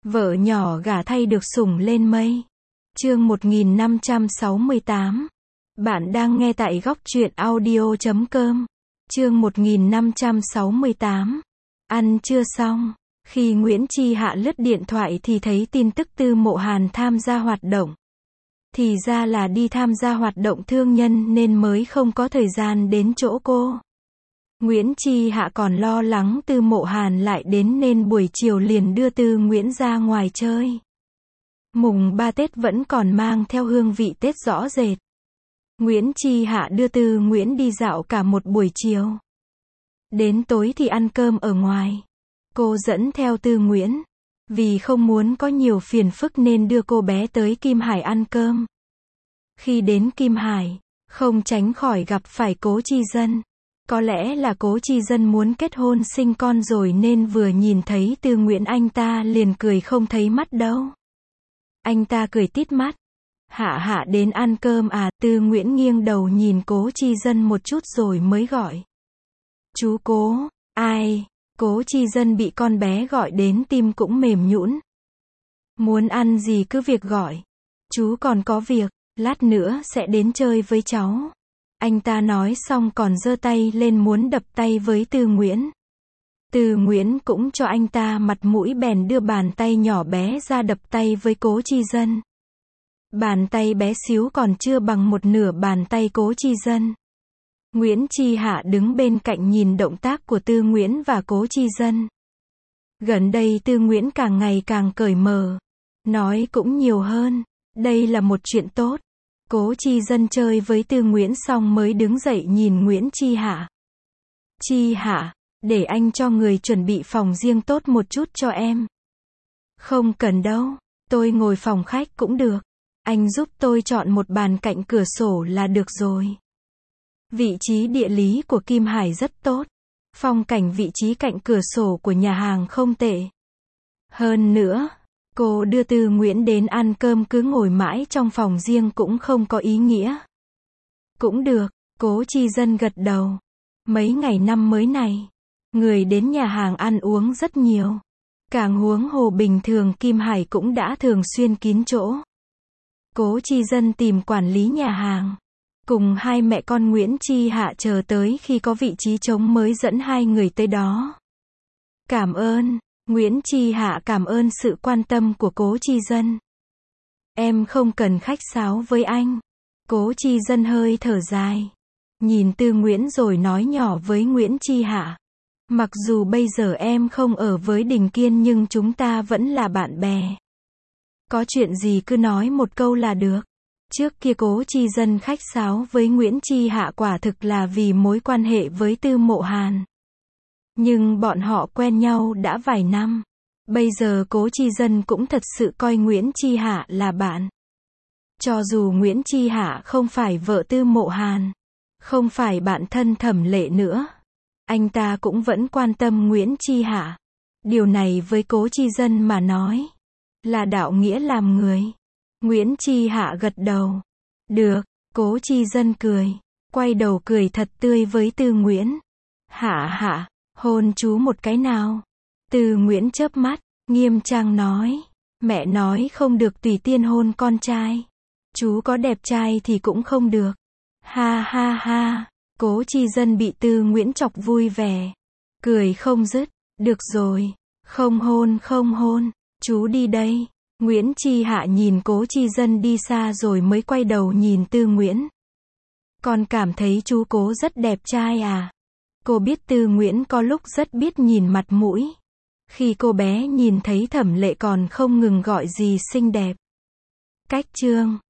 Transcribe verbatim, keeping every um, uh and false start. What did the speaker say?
Vợ nhỏ gả thay được sủng lên mây. Chương một nghìn năm trăm sáu mươi tám. Bạn đang nghe tại góc truyện audio chấm com. Chương một nghìn năm trăm sáu mươi tám. Ăn chưa xong. Khi Nguyễn Chi Hạ lướt điện thoại thì thấy tin tức Tư Mộ Hàn tham gia hoạt động. Thì ra là đi tham gia hoạt động thương nhân nên mới không có thời gian đến chỗ cô. Nguyễn Chi Hạ còn lo lắng Tư Mộ Hàn lại đến nên buổi chiều liền đưa Tư Nguyễn ra ngoài chơi. Mùng ba Tết vẫn còn mang theo hương vị Tết rõ rệt. Nguyễn Chi Hạ đưa Tư Nguyễn đi dạo cả một buổi chiều. Đến tối thì ăn cơm ở ngoài. Cô dẫn theo Tư Nguyễn. Vì không muốn có nhiều phiền phức nên đưa cô bé tới Kim Hải ăn cơm. Khi đến Kim Hải, không tránh khỏi gặp phải Cố Chi Dân. Có lẽ là Cố Chi Dân muốn kết hôn sinh con rồi nên vừa nhìn thấy Tư Nguyễn anh ta liền cười không thấy mắt đâu. Anh ta cười tít mắt. Hạ Hạ đến ăn cơm à? Tư Nguyễn nghiêng đầu nhìn Cố Chi Dân một chút rồi mới gọi. Chú Cố. Ai? Cố Chi Dân bị con bé gọi đến tim cũng mềm nhũn. Muốn ăn gì cứ việc gọi. Chú còn có việc, lát nữa sẽ đến chơi với cháu. Anh ta nói xong còn giơ tay lên muốn đập tay với Tư Nguyễn. Tư Nguyễn cũng cho anh ta mặt mũi bèn đưa bàn tay nhỏ bé ra đập tay với Cố Chi Dân. Bàn tay bé xíu còn chưa bằng một nửa bàn tay Cố Chi Dân. Nguyễn Chi Hạ đứng bên cạnh nhìn động tác của Tư Nguyễn và Cố Chi Dân. Gần đây Tư Nguyễn càng ngày càng cởi mở. Nói cũng nhiều hơn. Đây là một chuyện tốt. Cố Chi Dân chơi với Tư Nguyễn xong mới đứng dậy nhìn Nguyễn Chi Hạ. Chi Hạ, để anh cho người chuẩn bị phòng riêng tốt một chút cho em. Không cần đâu, tôi ngồi phòng khách cũng được. Anh giúp tôi chọn một bàn cạnh cửa sổ là được rồi. Vị trí địa lý của Kim Hải rất tốt. Phong cảnh vị trí cạnh cửa sổ của nhà hàng không tệ. Hơn nữa, cô đưa Tư Nguyễn đến ăn cơm cứ ngồi mãi trong phòng riêng cũng không có ý nghĩa. Cũng được, Cố Chi Dân gật đầu. Mấy ngày năm mới này, người đến nhà hàng ăn uống rất nhiều. Càng huống hồ bình thường Kim Hải cũng đã thường xuyên kín chỗ. Cố Chi Dân tìm quản lý nhà hàng. Cùng hai mẹ con Nguyễn Chi Hạ chờ tới khi có vị trí trống mới dẫn hai người tới đó. Cảm ơn. Nguyễn Chi Hạ cảm ơn sự quan tâm của Cố Chi Dân. Em không cần khách sáo với anh. Cố Chi Dân hơi thở dài. Nhìn Tư Nguyễn rồi nói nhỏ với Nguyễn Chi Hạ. Mặc dù bây giờ em không ở với Đình Kiên nhưng chúng ta vẫn là bạn bè. Có chuyện gì cứ nói một câu là được. Trước kia Cố Chi Dân khách sáo với Nguyễn Chi Hạ quả thực là vì mối quan hệ với Tư Mộ Hàn. Nhưng bọn họ quen nhau đã vài năm. Bây giờ Cố Chi Dân cũng thật sự coi Nguyễn Chi Hạ là bạn. Cho dù Nguyễn Chi Hạ không phải vợ Tư Mộ Hàn, không phải bạn thân Thẩm Lệ nữa, anh ta cũng vẫn quan tâm Nguyễn Chi Hạ. Điều này với Cố Chi Dân mà nói là đạo nghĩa làm người. Nguyễn Chi Hạ gật đầu. Được, Cố Chi Dân cười, quay đầu cười thật tươi với Tư Nguyễn. Hạ Hạ, hôn chú một cái nào. Tư Nguyễn chớp mắt, nghiêm trang nói. Mẹ nói không được tùy tiện hôn con trai. Chú có đẹp trai thì cũng không được. Ha ha ha, Cố Chi Dân bị Tư Nguyễn chọc vui vẻ. Cười không dứt, được rồi, không hôn không hôn, chú đi đây. Nguyễn Chi Hạ nhìn Cố Chi Dân đi xa rồi mới quay đầu nhìn Tư Nguyễn. Con cảm thấy chú Cố rất đẹp trai à? Cô biết Tư Nguyễn có lúc rất biết nhìn mặt mũi. Khi cô bé nhìn thấy Thẩm Lệ còn không ngừng gọi gì xinh đẹp. Cách chương